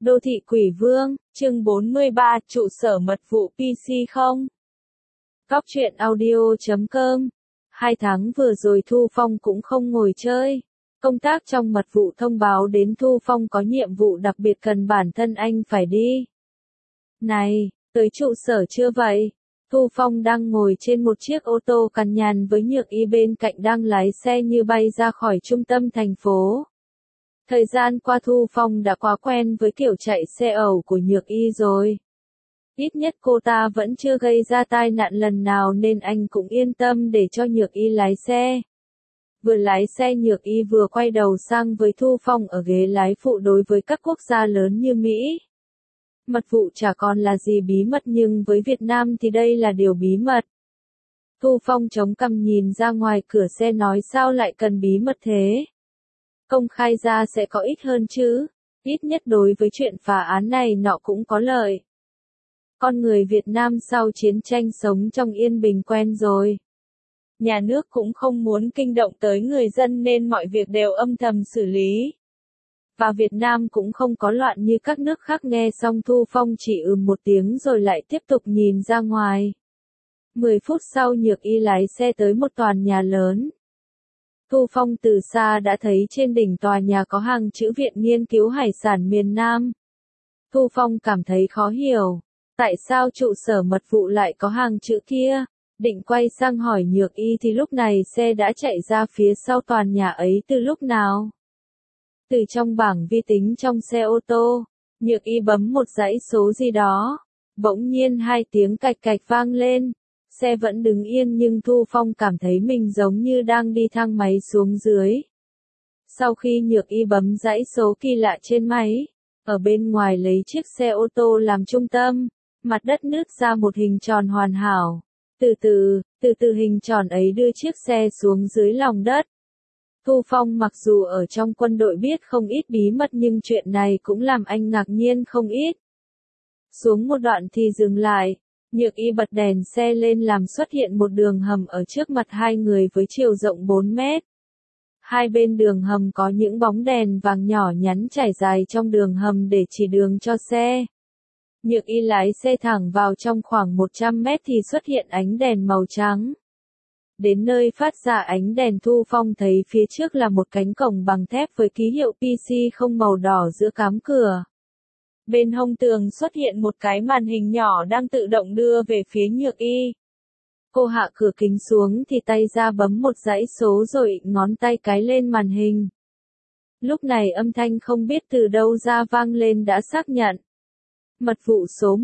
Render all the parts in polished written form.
Đô thị Quỷ Vương, chương 43, trụ sở mật vụ PC không? Góc truyện audio.com. 2 tháng vừa rồi Thu Phong cũng không ngồi chơi. Công tác trong mật vụ thông báo đến Thu Phong có nhiệm vụ đặc biệt cần bản thân anh phải đi. Này, tới trụ sở chưa vậy? Thu Phong đang ngồi trên một chiếc ô tô cằn nhằn với Nhược Y bên cạnh đang lái xe như bay ra khỏi trung tâm thành phố. Thời gian qua Thu Phong đã quá quen với kiểu chạy xe ẩu của Nhược Y rồi. Ít nhất cô ta vẫn chưa gây ra tai nạn lần nào nên anh cũng yên tâm để cho Nhược Y lái xe. Vừa lái xe Nhược Y vừa quay đầu sang với Thu Phong ở ghế lái phụ. Đối với các quốc gia lớn như Mỹ, mật vụ chả còn là gì bí mật, nhưng với Việt Nam thì đây là điều bí mật. Thu Phong chống cằm nhìn ra ngoài cửa xe nói sao lại cần bí mật thế? Công khai ra sẽ có ích hơn chứ, ít nhất đối với chuyện phá án này nọ cũng có lợi. Con người Việt Nam sau chiến tranh sống trong yên bình quen rồi. Nhà nước cũng không muốn kinh động tới người dân nên mọi việc đều âm thầm xử lý. Và Việt Nam cũng không có loạn như các nước khác. Nghe xong Thu Phong chỉ một tiếng rồi lại tiếp tục nhìn ra ngoài. 10 phút sau Nhược Y lái xe tới một tòa nhà lớn. Thu Phong từ xa đã thấy trên đỉnh tòa nhà có hàng chữ Viện Nghiên cứu Hải sản miền Nam. Thu Phong cảm thấy khó hiểu, tại sao trụ sở mật vụ lại có hàng chữ kia? Định quay sang hỏi Nhược Y thì lúc này xe đã chạy ra phía sau tòa nhà ấy từ lúc nào? Từ trong bảng vi tính trong xe ô tô, Nhược Y bấm một dãy số gì đó. Bỗng nhiên 2 tiếng cạch cạch vang lên. Xe vẫn đứng yên nhưng Thu Phong cảm thấy mình giống như đang đi thang máy xuống dưới. Sau khi Nhược Y bấm dãy số kỳ lạ trên máy, ở bên ngoài lấy chiếc xe ô tô làm trung tâm, mặt đất nứt ra một hình tròn hoàn hảo. Từ từ hình tròn ấy đưa chiếc xe xuống dưới lòng đất. Thu Phong mặc dù ở trong quân đội biết không ít bí mật nhưng chuyện này cũng làm anh ngạc nhiên không ít. Xuống một đoạn thì dừng lại. Nhược Y bật đèn xe lên làm xuất hiện một đường hầm ở trước mặt hai người với chiều rộng 4 mét. Hai bên đường hầm có những bóng đèn vàng nhỏ nhắn trải dài trong đường hầm để chỉ đường cho xe. Nhược Y lái xe thẳng vào trong khoảng 100 mét thì xuất hiện ánh đèn màu trắng. Đến nơi phát ra ánh đèn Thu Phong thấy phía trước là một cánh cổng bằng thép với ký hiệu PC không màu đỏ giữa cám cửa. Bên hông tường xuất hiện một cái màn hình nhỏ đang tự động đưa về phía Nhược Y. Cô hạ cửa kính xuống thì tay ra bấm một dãy số rồi ngón tay cái lên màn hình. Lúc này âm thanh không biết từ đâu ra vang lên đã xác nhận. Mật vụ số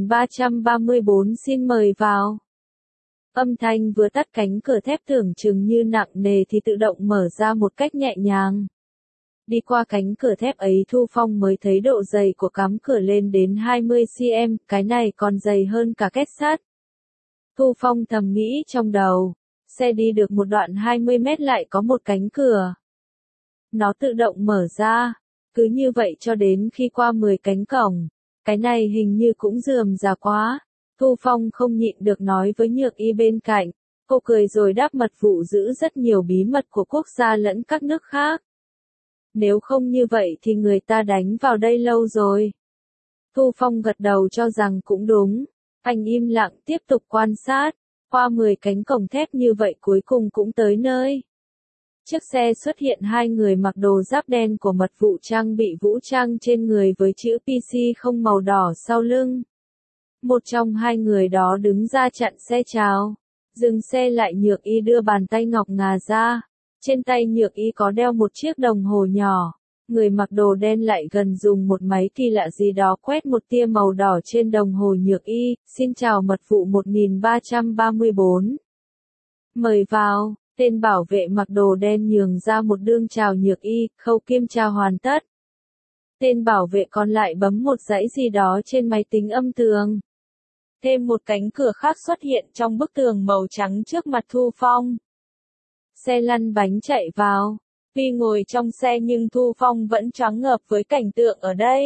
1334 xin mời vào. Âm thanh vừa tắt cánh cửa thép tưởng chừng như nặng nề thì tự động mở ra một cách nhẹ nhàng. Đi qua cánh cửa thép ấy Thu Phong mới thấy độ dày của cắm cửa lên đến 20 cm, cái này còn dày hơn cả két sắt. Thu Phong thầm nghĩ trong đầu, xe đi được một đoạn 20 mét lại có một cánh cửa. Nó tự động mở ra, cứ như vậy cho đến khi qua 10 cánh cổng, cái này hình như cũng rườm rà quá. Thu Phong không nhịn được nói với Nhược Y bên cạnh, cô cười rồi đáp mật vụ giữ rất nhiều bí mật của quốc gia lẫn các nước khác. Nếu không như vậy thì người ta đánh vào đây lâu rồi. Thu Phong gật đầu cho rằng cũng đúng. Anh im lặng tiếp tục quan sát. Qua 10 cánh cổng thép như vậy cuối cùng cũng tới nơi. Chiếc xe xuất hiện 2 người mặc đồ giáp đen của mật vụ trang bị vũ trang trên người với chữ PC không màu đỏ sau lưng. Một trong 2 người đó đứng ra chặn xe chào. Dừng xe lại Nhược Y đưa bàn tay ngọc ngà ra. Trên tay Nhược Y có đeo một chiếc đồng hồ nhỏ. Người mặc đồ đen lại gần dùng một máy kỳ lạ gì đó quét một tia màu đỏ trên đồng hồ Nhược Y. Xin chào mật vụ 1334. Mời vào. Tên bảo vệ mặc đồ đen nhường ra một đương chào Nhược Y, khâu kim chào hoàn tất. Tên bảo vệ còn lại bấm một dãy gì đó trên máy tính âm tường. Thêm một cánh cửa khác xuất hiện trong bức tường màu trắng trước mặt Thu Phong. Xe lăn bánh chạy vào. Tuy ngồi trong xe nhưng Thu Phong vẫn choáng ngợp với cảnh tượng ở đây.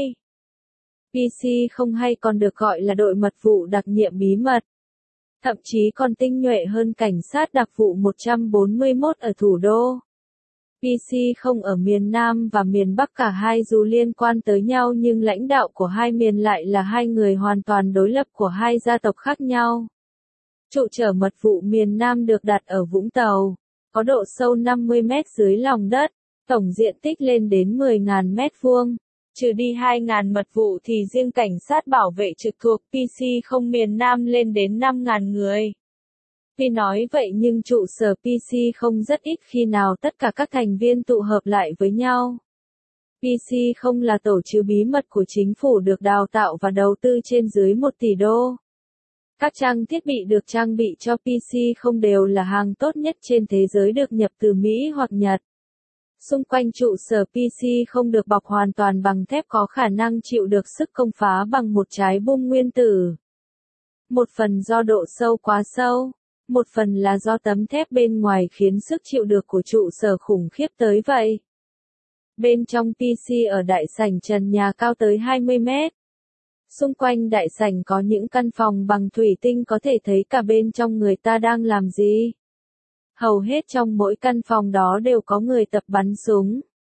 PC không hay còn được gọi là đội mật vụ đặc nhiệm bí mật. Thậm chí còn tinh nhuệ hơn cảnh sát đặc vụ 141 ở thủ đô. PC không ở miền Nam và miền Bắc cả hai dù liên quan tới nhau nhưng lãnh đạo của hai miền lại là hai người hoàn toàn đối lập của hai gia tộc khác nhau. Trụ sở mật vụ miền Nam được đặt ở Vũng Tàu, có độ sâu 50 mét dưới lòng đất, tổng diện tích lên đến 10.000 mét vuông. Trừ đi 2.000 mật vụ thì riêng cảnh sát bảo vệ trực thuộc PC không miền Nam lên đến 5.000 người. Tuy nói vậy nhưng trụ sở PC không rất ít khi nào tất cả các thành viên tụ hợp lại với nhau. PC không là tổ chức bí mật của chính phủ được đào tạo và đầu tư trên dưới 1 tỷ đô. Các trang thiết bị được trang bị cho PC không đều là hàng tốt nhất trên thế giới được nhập từ Mỹ hoặc Nhật. Xung quanh trụ sở PC không được bọc hoàn toàn bằng thép có khả năng chịu được sức công phá bằng một trái bom nguyên tử. Một phần do độ sâu quá sâu, một phần là do tấm thép bên ngoài khiến sức chịu được của trụ sở khủng khiếp tới vậy. Bên trong PC ở đại sảnh trần nhà cao tới 20 mét. Xung quanh đại sảnh có những căn phòng bằng thủy tinh có thể thấy cả bên trong người ta đang làm gì. Hầu hết trong mỗi căn phòng đó đều có người tập bắn súng.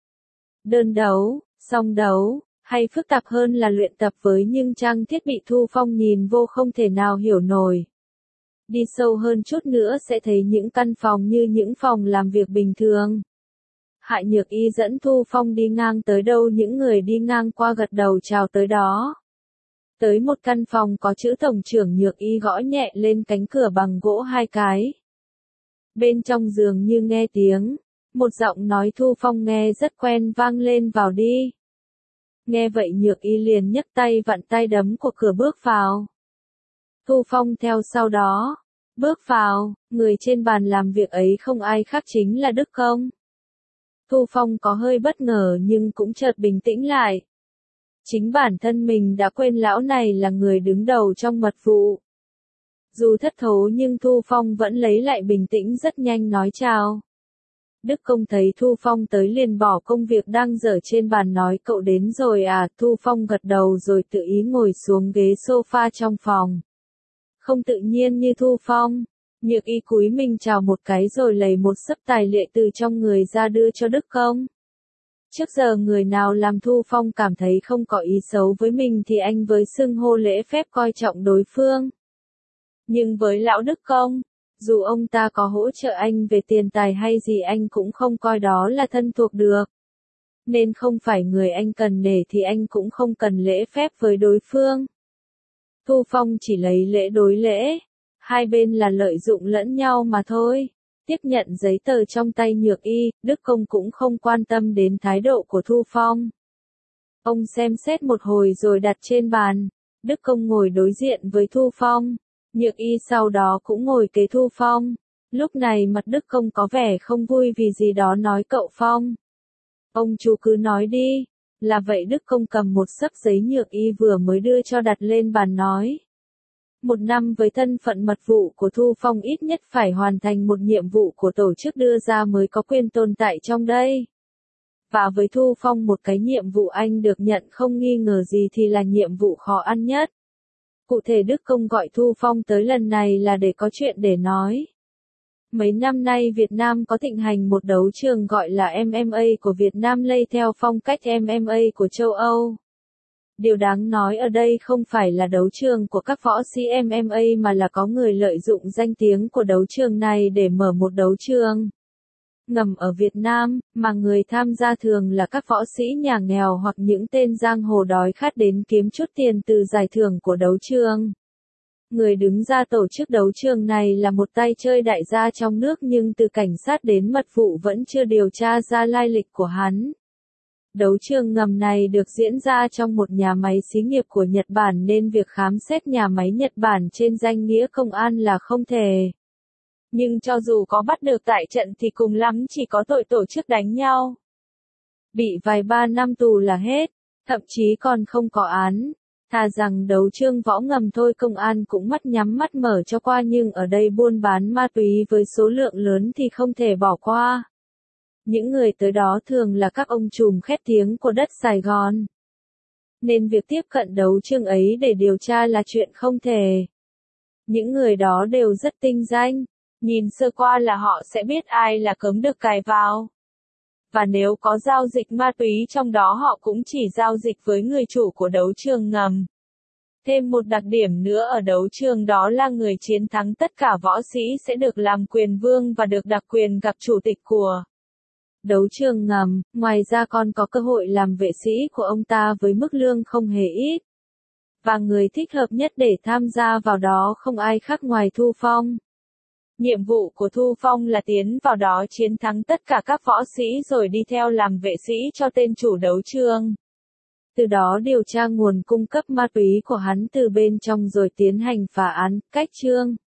Đơn đấu, song đấu, hay phức tạp hơn là luyện tập với những trang thiết bị Thu Phong nhìn vô không thể nào hiểu nổi. Đi sâu hơn chút nữa sẽ thấy những căn phòng như những phòng làm việc bình thường. Hạ Nhược Y dẫn Thu Phong đi ngang tới đâu những người đi ngang qua gật đầu chào tới đó. Tới một căn phòng có chữ Tổng trưởng Nhược Y gõ nhẹ lên cánh cửa bằng gỗ 2 cái. Bên trong giường như nghe tiếng, một giọng nói Thu Phong nghe rất quen vang lên vào đi. Nghe vậy Nhược Y liền nhấc tay vặn tay đấm của cửa bước vào. Thu Phong theo sau đó, bước vào, người trên bàn làm việc ấy không ai khác chính là Đức Công. Thu Phong có hơi bất ngờ nhưng cũng chợt bình tĩnh lại. Chính bản thân mình đã quên lão này là người đứng đầu trong mật vụ. Dù thất thố nhưng Thu Phong vẫn lấy lại bình tĩnh rất nhanh nói chào. Đức Công thấy Thu Phong tới liền bỏ công việc đang dở trên bàn nói cậu đến rồi à. Thu Phong gật đầu rồi tự ý ngồi xuống ghế sofa trong phòng. Không tự nhiên như Thu Phong, Nhược Y cúi mình chào một cái rồi lấy một xấp tài liệu từ trong người ra đưa cho Đức Công. Trước giờ người nào làm Thu Phong cảm thấy không có ý xấu với mình thì anh với xưng hô lễ phép coi trọng đối phương. Nhưng với lão Đức Công, dù ông ta có hỗ trợ anh về tiền tài hay gì anh cũng không coi đó là thân thuộc được. Nên không phải người anh cần nể thì anh cũng không cần lễ phép với đối phương. Thu Phong chỉ lấy lễ đối lễ, hai bên là lợi dụng lẫn nhau mà thôi. Tiếp nhận giấy tờ trong tay Nhược Y, Đức Công cũng không quan tâm đến thái độ của Thu Phong. Ông xem xét một hồi rồi đặt trên bàn, Đức Công ngồi đối diện với Thu Phong, Nhược Y sau đó cũng ngồi kế Thu Phong. Lúc này mặt Đức Công có vẻ không vui vì gì đó nói cậu Phong. Ông chú cứ nói đi, là vậy. Đức Công cầm một xấp giấy Nhược Y vừa mới đưa cho đặt lên bàn nói. 1 năm với thân phận mật vụ của Thu Phong ít nhất phải hoàn thành một nhiệm vụ của tổ chức đưa ra mới có quyền tồn tại trong đây. Và với Thu Phong một cái nhiệm vụ anh được nhận không nghi ngờ gì thì là nhiệm vụ khó ăn nhất. Cụ thể Đức Công gọi Thu Phong tới lần này là để có chuyện để nói. Mấy năm nay Việt Nam có thịnh hành một đấu trường gọi là MMA của Việt Nam lây theo phong cách MMA của châu Âu. Điều đáng nói ở đây không phải là đấu trường của các võ sĩ MMA mà là có người lợi dụng danh tiếng của đấu trường này để mở một đấu trường ngầm ở Việt Nam, mà người tham gia thường là các võ sĩ nhà nghèo hoặc những tên giang hồ đói khát đến kiếm chút tiền từ giải thưởng của đấu trường. Người đứng ra tổ chức đấu trường này là một tay chơi đại gia trong nước nhưng từ cảnh sát đến mật vụ vẫn chưa điều tra ra lai lịch của hắn. Đấu trường ngầm này được diễn ra trong một nhà máy xí nghiệp của Nhật Bản nên việc khám xét nhà máy Nhật Bản trên danh nghĩa công an là không thể. Nhưng cho dù có bắt được tại trận thì cùng lắm chỉ có tội tổ chức đánh nhau. Bị vài 3 năm tù là hết, thậm chí còn không có án. Thà rằng đấu trường võ ngầm thôi công an cũng mắt nhắm mắt mở cho qua nhưng ở đây buôn bán ma túy với số lượng lớn thì không thể bỏ qua. Những người tới đó thường là các ông trùm khét tiếng của đất Sài Gòn. Nên việc tiếp cận đấu trường ấy để điều tra là chuyện không thể. Những người đó đều rất tinh danh, nhìn sơ qua là họ sẽ biết ai là cấm được cài vào. Và nếu có giao dịch ma túy trong đó họ cũng chỉ giao dịch với người chủ của đấu trường ngầm. Thêm một đặc điểm nữa ở đấu trường đó là người chiến thắng tất cả võ sĩ sẽ được làm quyền vương và được đặc quyền gặp chủ tịch của đấu trường ngầm, ngoài ra còn có cơ hội làm vệ sĩ của ông ta với mức lương không hề ít. Và người thích hợp nhất để tham gia vào đó không ai khác ngoài Thu Phong. Nhiệm vụ của Thu Phong là tiến vào đó chiến thắng tất cả các võ sĩ rồi đi theo làm vệ sĩ cho tên chủ đấu trường. Từ đó điều tra nguồn cung cấp ma túy của hắn từ bên trong rồi tiến hành phá án, cách chương.